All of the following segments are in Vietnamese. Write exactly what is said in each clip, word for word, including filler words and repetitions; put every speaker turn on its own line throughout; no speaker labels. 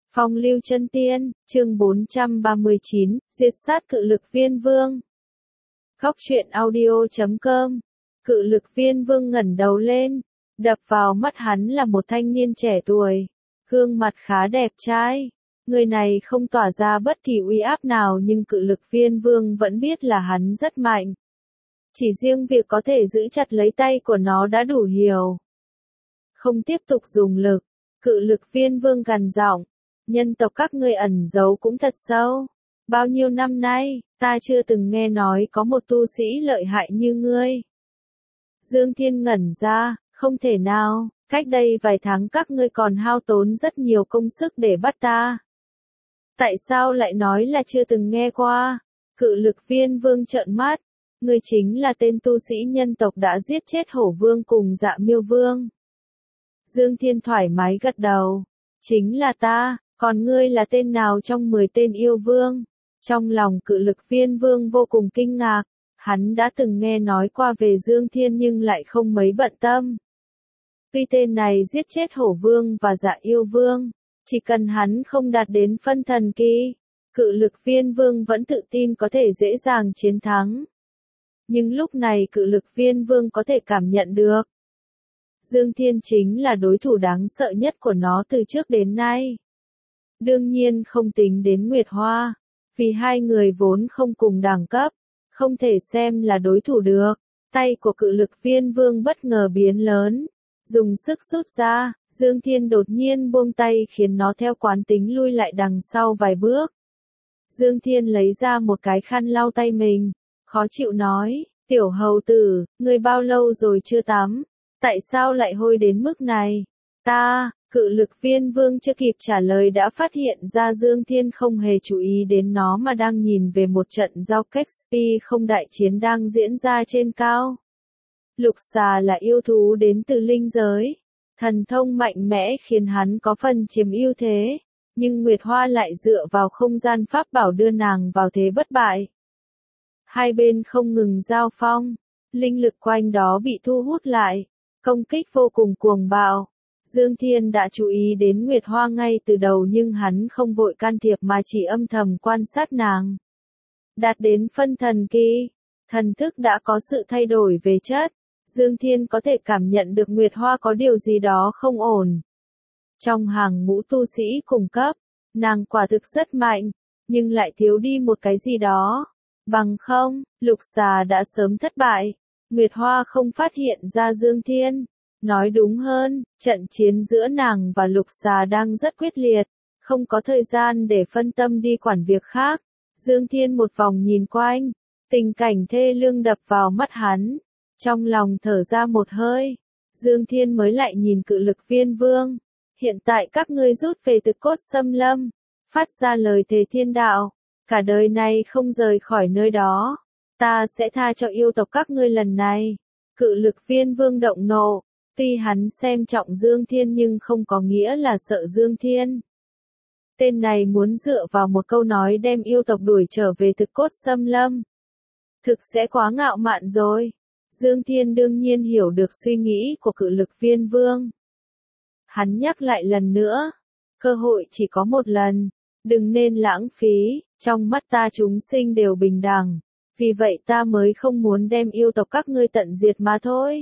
Phong lưu chân tiên, chương bốn trăm ba mươi chín, diệt sát cự lực viên vương. Góc truyện audio chấm com. Cự lực viên vương ngẩng đầu lên, đập vào mắt hắn là một thanh niên trẻ tuổi, gương mặt khá đẹp trai. Người này không tỏa ra bất kỳ uy áp nào nhưng cự lực viên vương vẫn biết là hắn rất mạnh. Chỉ riêng việc có thể giữ chặt lấy tay của nó đã đủ hiểu. Không tiếp tục dùng lực, cự lực viên vương gằn giọng, nhân tộc các ngươi ẩn giấu cũng thật sâu. Bao nhiêu năm nay, ta chưa từng nghe nói có một tu sĩ lợi hại như ngươi. Dương Thiên ngẩn ra, không thể nào, cách đây vài tháng các ngươi còn hao tốn rất nhiều công sức để bắt ta. Tại sao lại nói là chưa từng nghe qua? Cự lực viên vương trợn mắt, ngươi chính là tên tu sĩ nhân tộc đã giết chết hổ vương cùng Dạ Miêu vương. Dương Thiên thoải mái gật đầu, chính là ta, còn ngươi là tên nào trong mười tên yêu vương? Trong lòng cự lực viên vương vô cùng kinh ngạc, hắn đã từng nghe nói qua về Dương Thiên nhưng lại không mấy bận tâm. Tuy tên này giết chết hổ vương và Dạ yêu vương, chỉ cần hắn không đạt đến phân thần kỳ, cự lực viên vương vẫn tự tin có thể dễ dàng chiến thắng. Nhưng lúc này cự lực viên vương có thể cảm nhận được, Dương Thiên chính là đối thủ đáng sợ nhất của nó từ trước đến nay. Đương nhiên không tính đến Nguyệt Hoa, vì hai người vốn không cùng đẳng cấp, không thể xem là đối thủ được. Tay của cự lực viên vương bất ngờ biến lớn, dùng sức rút ra, Dương Thiên đột nhiên buông tay khiến nó theo quán tính lui lại đằng sau vài bước. Dương Thiên lấy ra một cái khăn lau tay mình, khó chịu nói, tiểu hầu tử, ngươi bao lâu rồi chưa tắm? Tại sao lại hôi đến mức này? Ta, cự lực viên vương chưa kịp trả lời đã phát hiện ra Dương Thiên không hề chú ý đến nó mà đang nhìn về một trận giao cách spi không đại chiến đang diễn ra trên cao. Lục xà là yêu thú đến từ linh giới. Thần thông mạnh mẽ khiến hắn có phần chiếm ưu thế, nhưng Nguyệt Hoa lại dựa vào không gian pháp bảo đưa nàng vào thế bất bại. Hai bên không ngừng giao phong, linh lực quanh đó bị thu hút lại, công kích vô cùng cuồng bạo. Dương Thiên đã chú ý đến Nguyệt Hoa ngay từ đầu nhưng hắn không vội can thiệp mà chỉ âm thầm quan sát nàng. Đạt đến phân thần kỳ, thần thức đã có sự thay đổi về chất, Dương Thiên có thể cảm nhận được Nguyệt Hoa có điều gì đó không ổn. Trong hàng ngũ tu sĩ cùng cấp, nàng quả thực rất mạnh, nhưng lại thiếu đi một cái gì đó. Bằng không, lục xà đã sớm thất bại. Nguyệt Hoa không phát hiện ra Dương Thiên. Nói đúng hơn, trận chiến giữa nàng và lục xà đang rất quyết liệt, không có thời gian để phân tâm đi quản việc khác. Dương Thiên một vòng nhìn quanh, tình cảnh thê lương đập vào mắt hắn, trong lòng thở ra một hơi. Dương Thiên mới lại nhìn cự lực viên vương, hiện tại các ngươi rút về Thực Cốt Xâm Lâm, phát ra lời thề thiên đạo, cả đời này không rời khỏi nơi đó, ta sẽ tha cho yêu tộc các ngươi lần này. Cự lực viên vương động nộ. Tuy hắn xem trọng Dương Thiên nhưng không có nghĩa là sợ Dương Thiên. Tên này muốn dựa vào một câu nói đem yêu tộc đuổi trở về Thực Cốt Xâm Lâm. Thực sẽ quá ngạo mạn rồi. Dương Thiên đương nhiên hiểu được suy nghĩ của cự lực viên vương. Hắn nhắc lại lần nữa, cơ hội chỉ có một lần, đừng nên lãng phí, trong mắt ta chúng sinh đều bình đẳng, vì vậy ta mới không muốn đem yêu tộc các ngươi tận diệt mà thôi.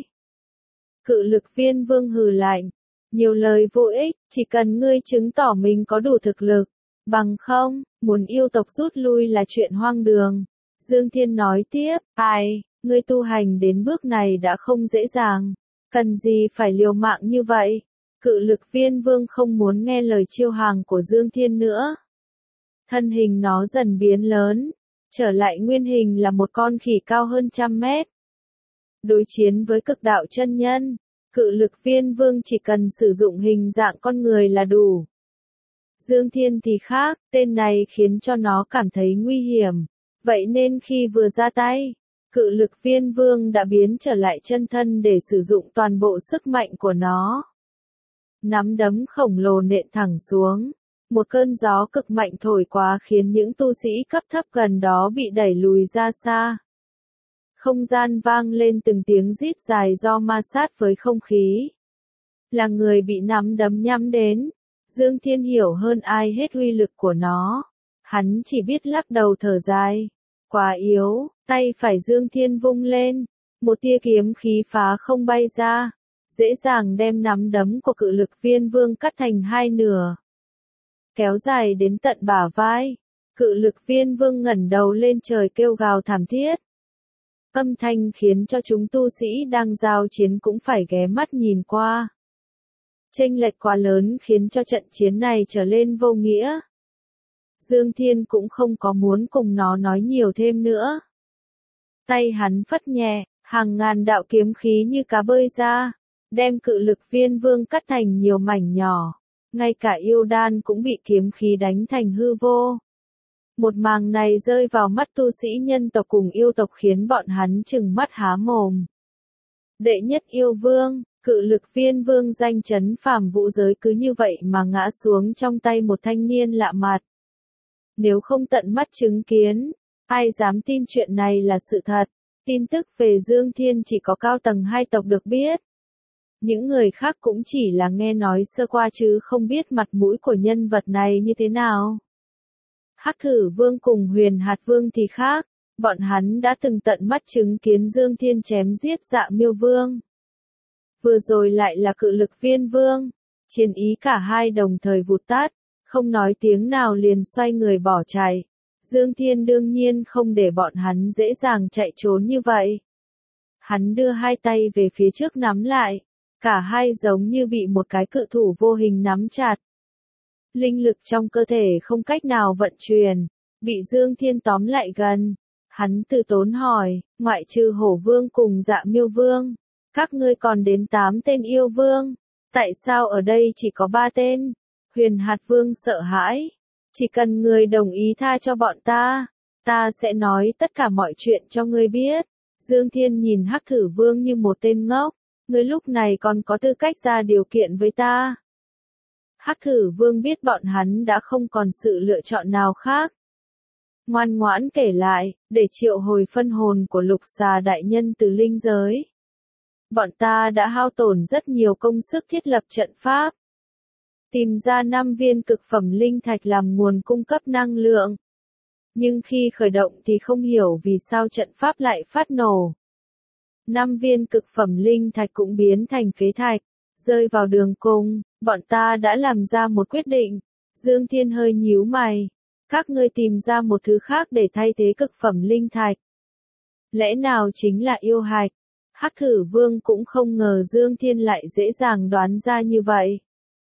Cự lực viên vương hừ lạnh, nhiều lời vô ích, chỉ cần ngươi chứng tỏ mình có đủ thực lực, bằng không, muốn yêu tộc rút lui là chuyện hoang đường. Dương Thiên nói tiếp, ai, ngươi tu hành đến bước này đã không dễ dàng, cần gì phải liều mạng như vậy. Cự lực viên vương không muốn nghe lời chiêu hàng của Dương Thiên nữa. Thân hình nó dần biến lớn, trở lại nguyên hình là một con khỉ cao hơn trăm mét. Đối chiến với cực đạo chân nhân, cự lực viên vương chỉ cần sử dụng hình dạng con người là đủ. Dương Thiên thì khác, tên này khiến cho nó cảm thấy nguy hiểm, vậy nên khi vừa ra tay, cự lực viên vương đã biến trở lại chân thân để sử dụng toàn bộ sức mạnh của nó. Nắm đấm khổng lồ nện thẳng xuống, một cơn gió cực mạnh thổi qua khiến những tu sĩ cấp thấp gần đó bị đẩy lùi ra xa. Không gian vang lên từng tiếng rít dài do ma sát với không khí. Là người bị nắm đấm nhắm đến. Dương Thiên hiểu hơn ai hết uy lực của nó. Hắn chỉ biết lắc đầu thở dài. Quá yếu, tay phải Dương Thiên vung lên. Một tia kiếm khí phá không bay ra. Dễ dàng đem nắm đấm của cự lực viên vương cắt thành hai nửa. Kéo dài đến tận bả vai. Cự lực viên vương ngẩng đầu lên trời kêu gào thảm thiết. Âm thanh khiến cho chúng tu sĩ đang giao chiến cũng phải ghé mắt nhìn qua. Chênh lệch quá lớn khiến cho trận chiến này trở lên vô nghĩa. Dương Thiên cũng không có muốn cùng nó nói nhiều thêm nữa. Tay hắn phất nhẹ, hàng ngàn đạo kiếm khí như cá bơi ra, đem cự lực viên vương cắt thành nhiều mảnh nhỏ. Ngay cả yêu đan cũng bị kiếm khí đánh thành hư vô. Một màn này rơi vào mắt tu sĩ nhân tộc cùng yêu tộc khiến bọn hắn trừng mắt há mồm. Đệ nhất yêu vương, cự lực viên vương danh chấn phàm vũ giới cứ như vậy mà ngã xuống trong tay một thanh niên lạ mặt. Nếu không tận mắt chứng kiến, ai dám tin chuyện này là sự thật. Tin tức về Dương Thiên chỉ có cao tầng hai tộc được biết. Những người khác cũng chỉ là nghe nói sơ qua chứ không biết mặt mũi của nhân vật này như thế nào. Hắc Thử Vương cùng Huyền Hạt Vương thì khác, bọn hắn đã từng tận mắt chứng kiến Dương Thiên chém giết Dạ Miêu Vương. Vừa rồi lại là cự lực viên vương, chiến ý cả hai đồng thời vụt tắt, không nói tiếng nào liền xoay người bỏ chạy. Dương Thiên đương nhiên không để bọn hắn dễ dàng chạy trốn như vậy. Hắn đưa hai tay về phía trước nắm lại, cả hai giống như bị một cái cự thủ vô hình nắm chặt. Linh lực trong cơ thể không cách nào vận chuyển, bị Dương Thiên tóm lại gần. Hắn từ tốn hỏi, ngoại trừ Hổ Vương cùng Dạ Miêu Vương, các ngươi còn đến tám tên yêu vương, tại sao ở đây chỉ có ba tên? Huyền Hạt Vương sợ hãi, chỉ cần ngươi đồng ý tha cho bọn ta, ta sẽ nói tất cả mọi chuyện cho ngươi biết. Dương Thiên nhìn Hắc Thử Vương như một tên ngốc, ngươi lúc này còn có tư cách ra điều kiện với ta. Hắc Thử Vương biết bọn hắn đã không còn sự lựa chọn nào khác. Ngoan ngoãn kể lại, để triệu hồi phân hồn của Lục Xà đại nhân từ linh giới. Bọn ta đã hao tổn rất nhiều công sức thiết lập trận pháp. Tìm ra năm viên cực phẩm linh thạch làm nguồn cung cấp năng lượng. Nhưng khi khởi động thì không hiểu vì sao trận pháp lại phát nổ. Năm viên cực phẩm linh thạch cũng biến thành phế thạch, rơi vào đường cùng, bọn ta đã làm ra một quyết định. Dương Thiên hơi nhíu mày. Các ngươi tìm ra một thứ khác để thay thế cực phẩm linh thạch. Lẽ nào chính là yêu hạch? Hắc Thử Vương cũng không ngờ Dương Thiên lại dễ dàng đoán ra như vậy.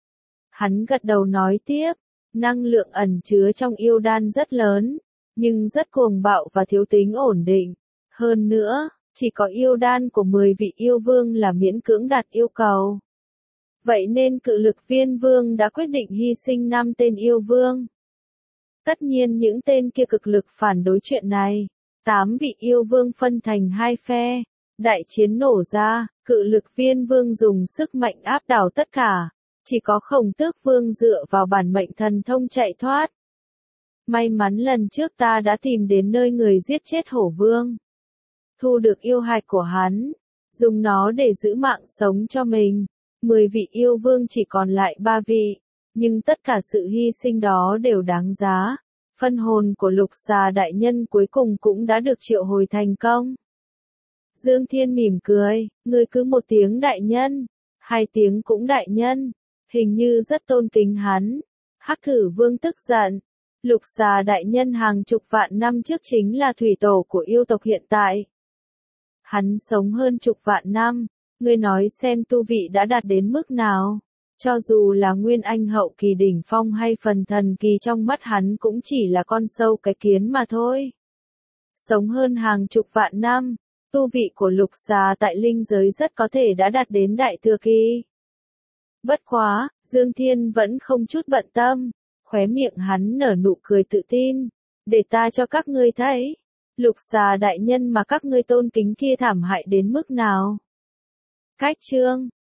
Hắn gật đầu nói tiếp, năng lượng ẩn chứa trong yêu đan rất lớn, nhưng rất cuồng bạo và thiếu tính ổn định. Hơn nữa, chỉ có yêu đan của mười vị yêu vương là miễn cưỡng đạt yêu cầu. Vậy nên cự lực viên vương đã quyết định hy sinh năm tên yêu vương. Tất nhiên những tên kia cực lực phản đối chuyện này. Tám vị yêu vương phân thành hai phe. Đại chiến nổ ra, cự lực viên vương dùng sức mạnh áp đảo tất cả. Chỉ có Khổng Tước Vương dựa vào bản mệnh thần thông chạy thoát. May mắn lần trước ta đã tìm đến nơi người giết chết Hổ Vương. Thu được yêu hạch của hắn. Dùng nó để giữ mạng sống cho mình. Mười vị yêu vương chỉ còn lại ba vị. Nhưng tất cả sự hy sinh đó đều đáng giá. Phân hồn của Lục Xà đại nhân cuối cùng cũng đã được triệu hồi thành công. Dương Thiên mỉm cười, ngươi cứ một tiếng đại nhân, hai tiếng cũng đại nhân, hình như rất tôn kính hắn. Hắc Thử Vương tức giận, Lục Xà đại nhân hàng chục vạn năm trước chính là thủy tổ của yêu tộc hiện tại. Hắn sống hơn chục vạn năm, ngươi nói xem tu vị đã đạt đến mức nào. Cho dù là nguyên anh hậu kỳ đỉnh phong hay phần thần kỳ trong mắt hắn cũng chỉ là con sâu cái kiến mà thôi. Sống hơn hàng chục vạn năm, tu vị của Lục Xà tại linh giới rất có thể đã đạt đến đại thừa kỳ. Bất quá, Dương Thiên vẫn không chút bận tâm, khóe miệng hắn nở nụ cười tự tin, để ta cho các ngươi thấy, Lục Xà đại nhân mà các ngươi tôn kính kia thảm hại đến mức nào. Cách chương